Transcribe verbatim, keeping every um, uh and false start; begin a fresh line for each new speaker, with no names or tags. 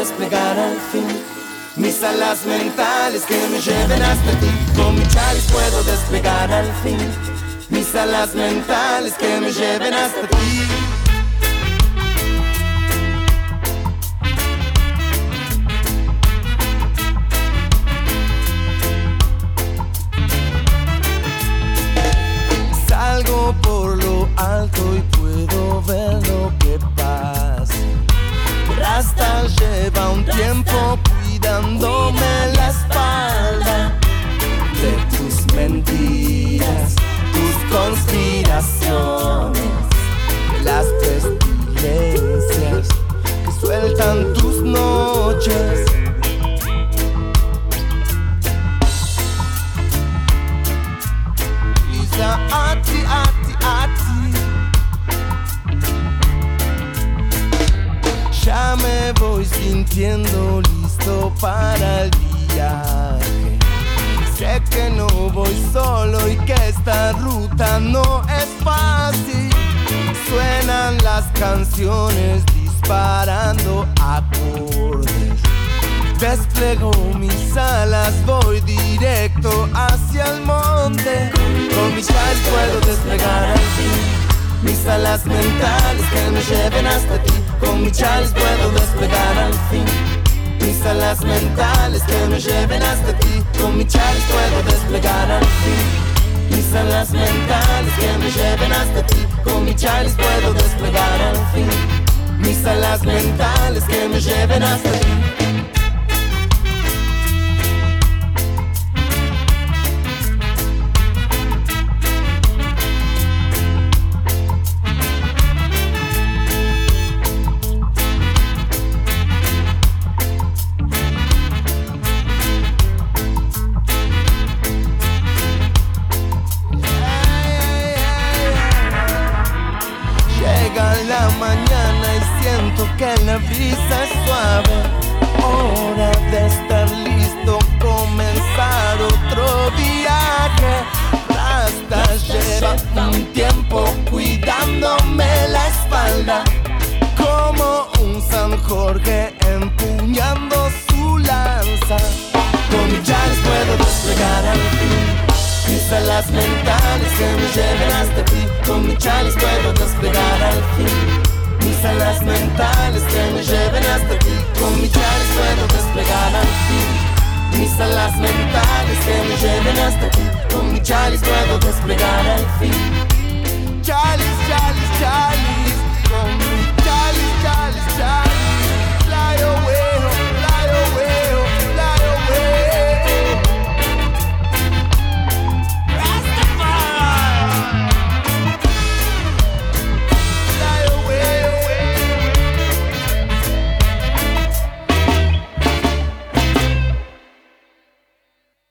desplegar al fin mis alas mentales que me lleven hasta ti. Con mi chalice puedo desplegar al fin mis alas mentales que me lleven hasta ti. Salgo por lo alto y puedo ver lo que pasa. Rasta lleva un tiempo cuidándome la espalda de tus mentiras, tus conspiraciones, de las pestilencias que sueltan tus noches. Lisa, ati, ati, ati. Ya me voy sintiendo listo para el viaje. Sé que no voy solo y que esta ruta no es fácil. Suenan las canciones disparando acordes. Desplego mis alas, voy directo hacia el monte. Con mis chalice puedo desplegar al fin mis alas mentales que me lleven hasta ti. Con mi chalice puedo desplegar al fin mis alas mentales que me lleven hasta ti. Con mi chalice puedo desplegar al fin mis alas mentales que me lleven hasta ti. Con mi chalice puedo desplegar al fin mis alas mentales que me lleven hasta ti. La mañana y siento que la brisa es suave. Hora de estar listo, comenzar otro viaje. Rasta lleva un tiempo cuidándome la espalda, como un San Jorge empuñando su lanza. Con mi chalice puedo desplegar al fin mis alas mentales que me lleven hasta ti. Con mi chalice puedo desplegar al fin mis alas mentales que me lleven hasta ti. Con mi chalice puedo desplegar al fin mis alas mentales que me lleven hasta ti. Con mi chalice puedo desplegar al fin. Chalice, chalice, chalice.